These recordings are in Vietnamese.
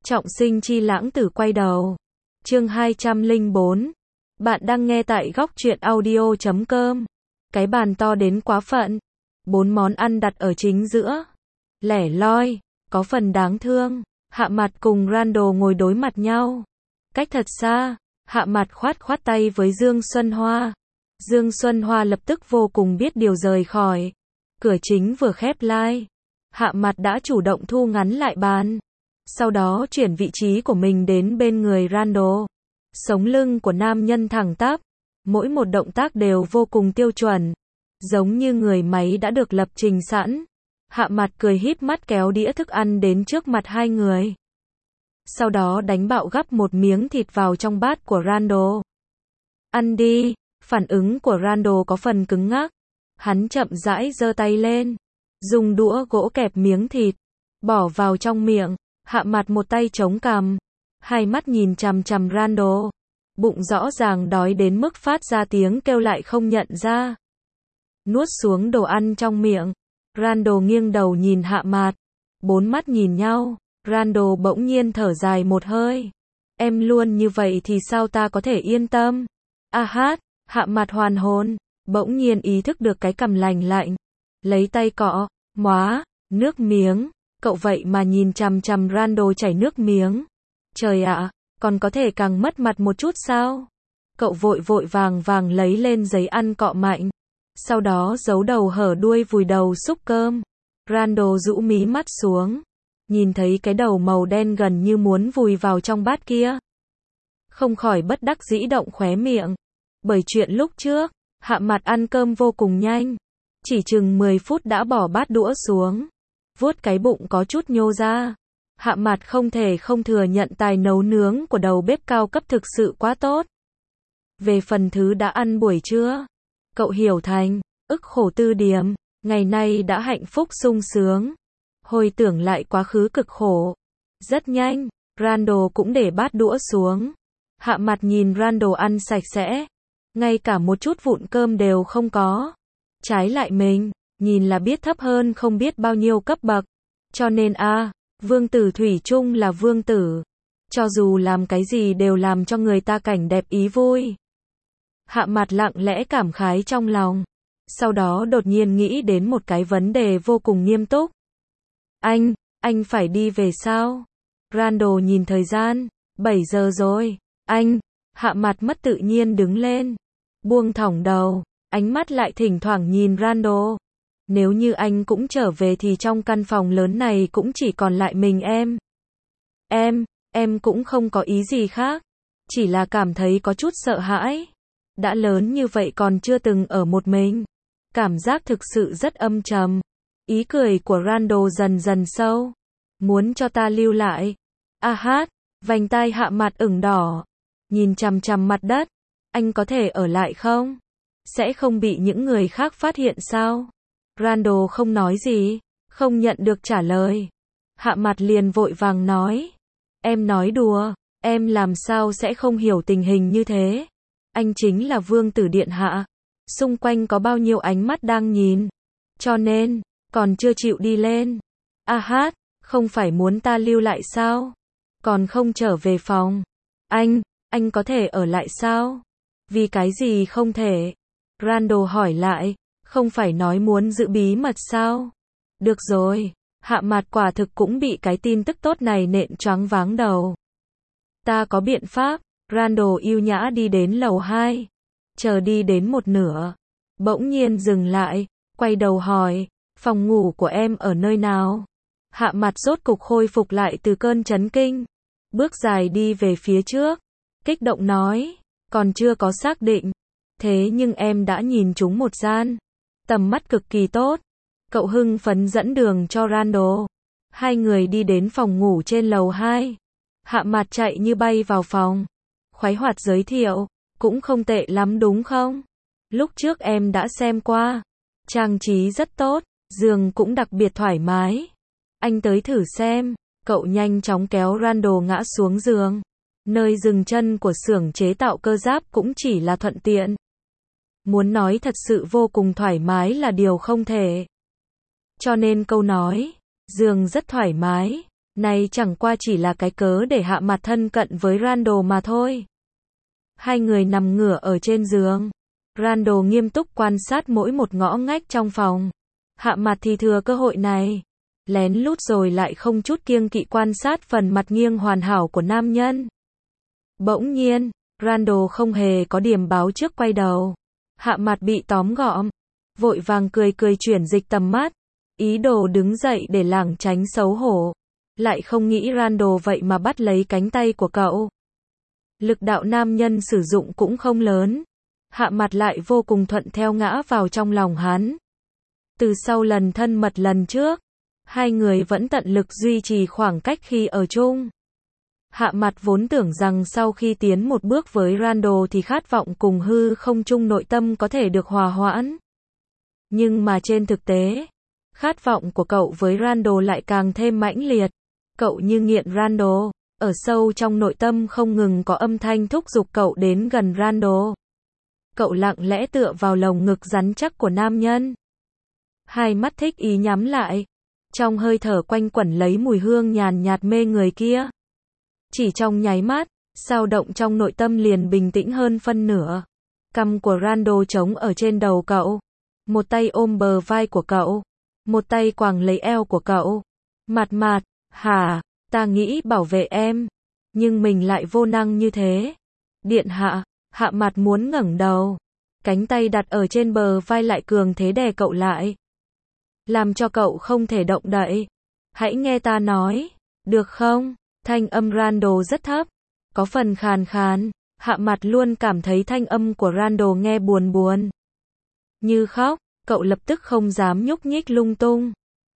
Trọng sinh chi lãng tử quay đầu. Chương 204. Bạn đang nghe tại góc truyện audio.com. Cái bàn to đến quá phận. 4 món ăn đặt ở chính giữa. Lẻ loi, có phần đáng thương. Hạ Mặt cùng Randall ngồi đối mặt nhau. Cách thật xa, Hạ Mặt khoát khoát tay với Dương Xuân Hoa. Dương Xuân Hoa lập tức vô cùng biết điều rời khỏi. Cửa chính vừa khép lại, Hạ Mặt đã chủ động thu ngắn lại bàn. Sau đó chuyển vị trí của mình đến bên người Randall. Sống lưng của nam nhân thẳng tắp, mỗi một động tác đều vô cùng tiêu chuẩn, giống như người máy đã được lập trình sẵn. Hạ Mặt cười híp mắt kéo đĩa thức ăn đến trước mặt hai người. Sau đó đánh bạo gắp một miếng thịt vào trong bát của Randall. Ăn đi. Phản ứng của Randall có phần cứng ngắc. Hắn chậm rãi giơ tay lên, dùng đũa gỗ kẹp miếng thịt, bỏ vào trong miệng. Hạ Mặt một tay chống cằm, hai mắt nhìn chằm chằm Randall. Bụng rõ ràng đói đến mức phát ra tiếng kêu lại không nhận ra. Nuốt xuống đồ ăn trong miệng, Randall nghiêng đầu nhìn Hạ Mặt. 4 mắt nhìn nhau, Randall bỗng nhiên thở dài một hơi. Em luôn như vậy thì sao ta có thể yên tâm? A hát, Hạ Mặt hoàn hồn, bỗng nhiên ý thức được cái cằm lành lạnh. Lấy tay cọ, móa, nước miếng. Cậu vậy mà nhìn chằm chằm Randall chảy nước miếng. Trời ạ, còn có thể càng mất mặt một chút sao? Cậu vội vội vàng vàng lấy lên giấy ăn cọ mạnh. Sau đó giấu đầu hở đuôi vùi đầu xúc cơm. Randall rũ mí mắt xuống, nhìn thấy cái đầu màu đen gần như muốn vùi vào trong bát kia. Không khỏi bất đắc dĩ động khóe miệng. Bởi chuyện lúc trước, Hạ Mặt ăn cơm vô cùng nhanh. Chỉ chừng 10 phút đã bỏ bát đũa xuống. Vuốt cái bụng có chút nhô ra. Hạ Mặt không thể không thừa nhận tài nấu nướng của đầu bếp cao cấp thực sự quá tốt. Về phần thứ đã ăn buổi trưa, cậu hiểu thành ức khổ tư điềm, ngày nay đã hạnh phúc sung sướng. Hồi tưởng lại quá khứ cực khổ. Rất nhanh, Randall cũng để bát đũa xuống. Hạ Mặt nhìn Randall ăn sạch sẽ, ngay cả một chút vụn cơm đều không có. Trái lại mình, nhìn là biết thấp hơn không biết bao nhiêu cấp bậc. Cho nên vương tử thủy chung là vương tử. Cho dù làm cái gì đều làm cho người ta cảnh đẹp ý vui. Hạ Mặt lặng lẽ cảm khái trong lòng. Sau đó đột nhiên nghĩ đến một cái vấn đề vô cùng nghiêm túc. Anh phải đi về sao? Randall nhìn thời gian, 7 giờ rồi. Hạ Mặt mất tự nhiên đứng lên, buông thõng đầu, ánh mắt lại thỉnh thoảng nhìn Randall. Nếu như anh cũng trở về thì trong căn phòng lớn này cũng chỉ còn lại mình em. Em cũng không có ý gì khác. Chỉ là cảm thấy có chút sợ hãi. Đã lớn như vậy còn chưa từng ở một mình. Cảm giác thực sự rất âm trầm. Ý cười của Randall dần dần sâu. Muốn cho ta lưu lại. A hát, vành tai Hạ Mặt ửng đỏ. Nhìn chằm chằm mặt đất. Anh có thể ở lại không? Sẽ không bị những người khác phát hiện sao? Randall không nói gì, không nhận được trả lời. Hạ Mặt liền vội vàng nói. Em nói đùa, em làm sao sẽ không hiểu tình hình như thế? Anh chính là vương tử điện hạ. Xung quanh có bao nhiêu ánh mắt đang nhìn. Cho nên, còn chưa chịu đi lên. A hát, không phải muốn ta lưu lại sao? Còn không trở về phòng. Anh có thể ở lại sao? Vì cái gì không thể? Randall hỏi lại. Không phải nói muốn giữ bí mật sao? Được rồi. Hạ Mặt quả thực cũng bị cái tin tức tốt này nện choáng váng đầu. Ta có biện pháp. Randall yêu nhã đi đến lầu 2. Chờ đi đến một nửa. Bỗng nhiên dừng lại. Quay đầu hỏi. Phòng ngủ của em ở nơi nào? Hạ Mặt rốt cục khôi phục lại từ cơn chấn kinh. Bước dài đi về phía trước. Kích động nói. Còn chưa có xác định. Thế nhưng em đã nhìn chúng một gian. Tầm mắt cực kỳ tốt. Cậu hưng phấn dẫn đường cho Randall. Hai người đi đến phòng ngủ trên lầu 2. Hạ Mặt chạy như bay vào phòng. Khoái hoạt giới thiệu. Cũng không tệ lắm đúng không? Lúc trước em đã xem qua. Trang trí rất tốt. Giường cũng đặc biệt thoải mái. Anh tới thử xem. Cậu nhanh chóng kéo Randall ngã xuống giường. Nơi dừng chân của xưởng chế tạo cơ giáp cũng chỉ là thuận tiện. Muốn nói thật sự vô cùng thoải mái là điều không thể. Cho nên câu nói, giường rất thoải mái, Này chẳng qua chỉ là cái cớ để Hạ Mặt thân cận với Randall mà thôi. Hai người nằm ngửa ở trên giường. Randall nghiêm túc quan sát mỗi một ngõ ngách trong phòng. Hạ Mặt thì thừa cơ hội này, lén lút rồi lại không chút kiêng kỵ quan sát phần mặt nghiêng hoàn hảo của nam nhân. Bỗng nhiên, Randall không hề có điểm báo trước quay đầu. Hạ Mặt bị tóm gọn, vội vàng cười cười chuyển dịch tầm mắt, ý đồ đứng dậy để lảng tránh xấu hổ. Lại không nghĩ Randall vậy mà bắt lấy cánh tay của cậu. Lực đạo nam nhân sử dụng cũng không lớn. Hạ Mặt lại vô cùng thuận theo ngã vào trong lòng hắn. Từ sau lần thân mật lần trước, hai người vẫn tận lực duy trì khoảng cách khi ở chung. Hạ Mặt vốn tưởng rằng sau khi tiến một bước với Randall thì khát vọng cùng hư không chung nội tâm có thể được hòa hoãn. Nhưng mà trên thực tế, khát vọng của cậu với Randall lại càng thêm mãnh liệt. Cậu như nghiện Randall, ở sâu trong nội tâm không ngừng có âm thanh thúc giục cậu đến gần Randall. Cậu lặng lẽ tựa vào lồng ngực rắn chắc của nam nhân. Hai mắt thích ý nhắm lại. Trong hơi thở quanh quẩn lấy mùi hương nhàn nhạt mê người kia. Chỉ trong nháy mắt, dao động trong nội tâm liền bình tĩnh hơn phân nửa. Cằm của Randall trống ở trên đầu cậu. Một tay ôm bờ vai của cậu. Một tay quàng lấy eo của cậu. Mặt, hả, ta nghĩ bảo vệ em. Nhưng mình lại vô năng như thế. Điện hạ, Hạ Mặt muốn ngẩng đầu. Cánh tay đặt ở trên bờ vai lại cường thế đè cậu lại. Làm cho cậu không thể động đậy. Hãy nghe ta nói, được không? Thanh âm Randall rất thấp, có phần khàn khàn. Hạ Mặt luôn cảm thấy thanh âm của Randall nghe buồn buồn. Như khóc, cậu lập tức không dám nhúc nhích lung tung.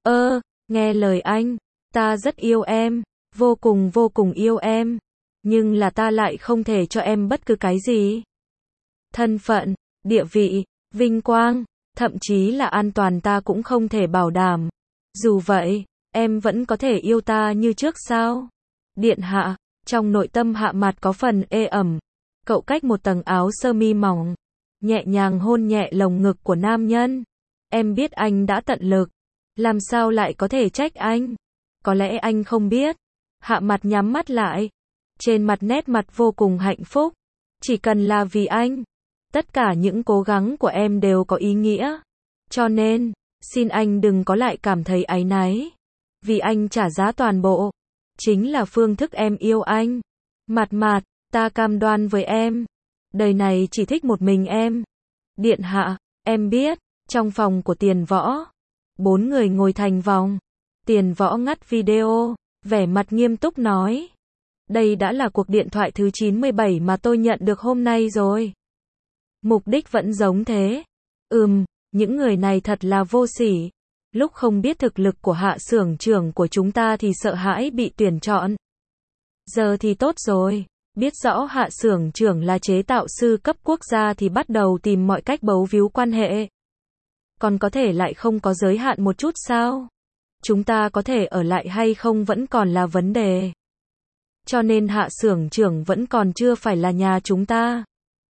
Nghe lời anh, ta rất yêu em, vô cùng yêu em. Nhưng là ta lại không thể cho em bất cứ cái gì. Thân phận, địa vị, vinh quang, thậm chí là an toàn ta cũng không thể bảo đảm. Dù vậy, em vẫn có thể yêu ta như trước sao? Điện hạ, trong nội tâm Hạ Mặt có phần ê ẩm. Cậu cách một tầng áo sơ mi mỏng, nhẹ nhàng hôn nhẹ lồng ngực của nam nhân. Em biết anh đã tận lực, làm sao lại có thể trách anh? Có lẽ anh không biết. Hạ Mặt nhắm mắt lại, trên mặt nét mặt vô cùng hạnh phúc. Chỉ cần là vì anh, tất cả những cố gắng của em đều có ý nghĩa. Cho nên, xin anh đừng có lại cảm thấy áy náy. Vì anh trả giá toàn bộ. Chính là phương thức em yêu anh. Mặt, ta cam đoan với em. Đời này chỉ thích một mình em. Điện hạ, em biết, trong phòng của Tiền Võ, 4 người ngồi thành vòng. Tiền Võ ngắt video, vẻ mặt nghiêm túc nói. Đây đã là cuộc điện thoại thứ 97 mà tôi nhận được hôm nay rồi. Mục đích vẫn giống thế. Những người này thật là vô sỉ. Lúc không biết thực lực của Hạ xưởng trưởng của chúng ta thì sợ hãi bị tuyển chọn. Giờ thì tốt rồi. Biết rõ Hạ xưởng trưởng là chế tạo sư cấp quốc gia thì bắt đầu tìm mọi cách bấu víu quan hệ. Còn có thể lại không có giới hạn một chút sao? Chúng ta có thể ở lại hay không vẫn còn là vấn đề. Cho nên Hạ xưởng trưởng vẫn còn chưa phải là nhà chúng ta.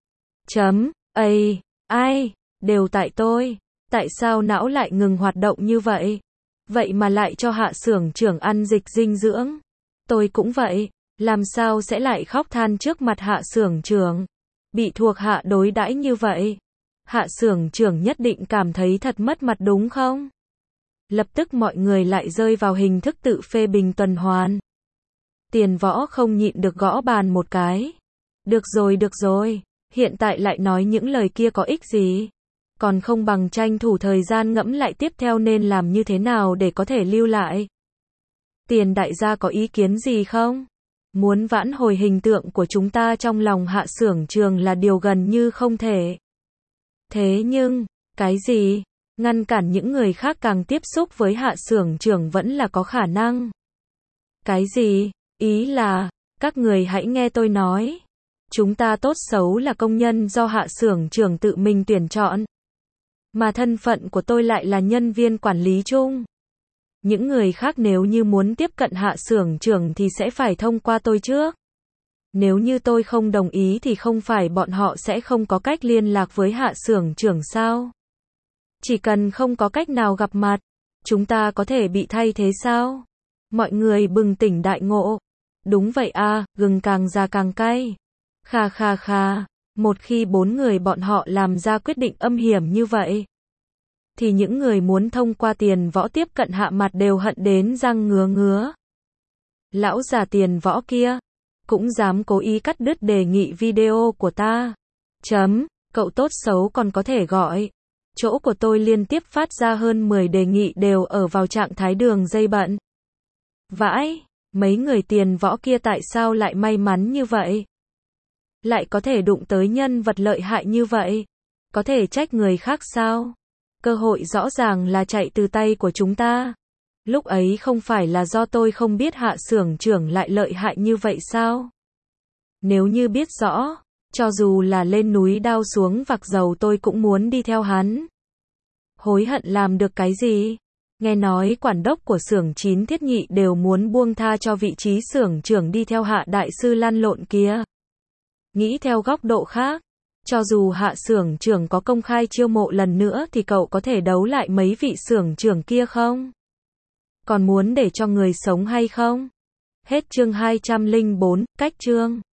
Ai, đều tại tôi. Tại sao não lại ngừng hoạt động như vậy? Vậy mà lại cho Hạ xưởng trưởng ăn dịch dinh dưỡng. Tôi cũng vậy, làm sao sẽ lại khóc than trước mặt Hạ xưởng trưởng? Bị thuộc hạ đối đãi như vậy. Hạ xưởng trưởng nhất định cảm thấy thật mất mặt đúng không? Lập tức mọi người lại rơi vào hình thức tự phê bình tuần hoàn. Tiền Võ không nhịn được gõ bàn một cái. Được rồi, hiện tại lại nói những lời kia có ích gì? Còn không bằng tranh thủ thời gian ngẫm lại tiếp theo nên làm như thế nào để có thể lưu lại. Tiền đại gia có ý kiến gì không? Muốn vãn hồi hình tượng của chúng ta trong lòng Hạ xưởng trưởng là điều gần như không thể. Thế nhưng, cái gì? Ngăn cản những người khác càng tiếp xúc với Hạ xưởng trưởng vẫn là có khả năng. Cái gì? Ý là, các người hãy nghe tôi nói. Chúng ta tốt xấu là công nhân do Hạ xưởng trưởng tự mình tuyển chọn. Mà thân phận của tôi lại là nhân viên quản lý chung. Những người khác nếu như muốn tiếp cận Hạ xưởng trưởng thì sẽ phải thông qua tôi trước. Nếu như tôi không đồng ý thì không phải bọn họ sẽ không có cách liên lạc với Hạ xưởng trưởng sao? Chỉ cần không có cách nào gặp mặt, chúng ta có thể bị thay thế sao? Mọi người bừng tỉnh đại ngộ. Đúng vậy a, gừng càng già càng cay. Kha kha kha, một khi 4 người bọn họ làm ra quyết định âm hiểm như vậy, thì những người muốn thông qua Tiền Võ tiếp cận Hạ Mặt đều hận đến răng ngứa ngứa. Lão già Tiền Võ kia, cũng dám cố ý cắt đứt đề nghị video của ta. Cậu tốt xấu còn có thể gọi. Chỗ của tôi liên tiếp phát ra hơn 10 đề nghị đều ở vào trạng thái đường dây bận. Vãi, mấy người Tiền Võ kia tại sao lại may mắn như vậy? Lại có thể đụng tới nhân vật lợi hại như vậy? Có thể trách người khác sao? Cơ hội rõ ràng là chạy từ tay của chúng ta. Lúc ấy không phải là do tôi không biết Hạ xưởng trưởng lại lợi hại như vậy sao? Nếu như biết rõ, cho dù là lên núi đao xuống vạc dầu tôi cũng muốn đi theo hắn. Hối hận làm được cái gì? Nghe nói quản đốc của xưởng 9 Thiết Nhị đều muốn buông tha cho vị trí xưởng trưởng đi theo Hạ đại sư lăn lộn kia. Nghĩ theo góc độ khác, cho dù Hạ xưởng trưởng có công khai chiêu mộ lần nữa thì cậu có thể đấu lại mấy vị xưởng trưởng kia không? Còn muốn để cho người sống hay không? Hết chương 204, cách chương.